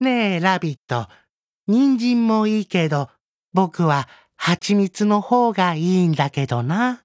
ねえ、ラビット。人参もいいけど、僕は蜂蜜の方がいいんだけどな。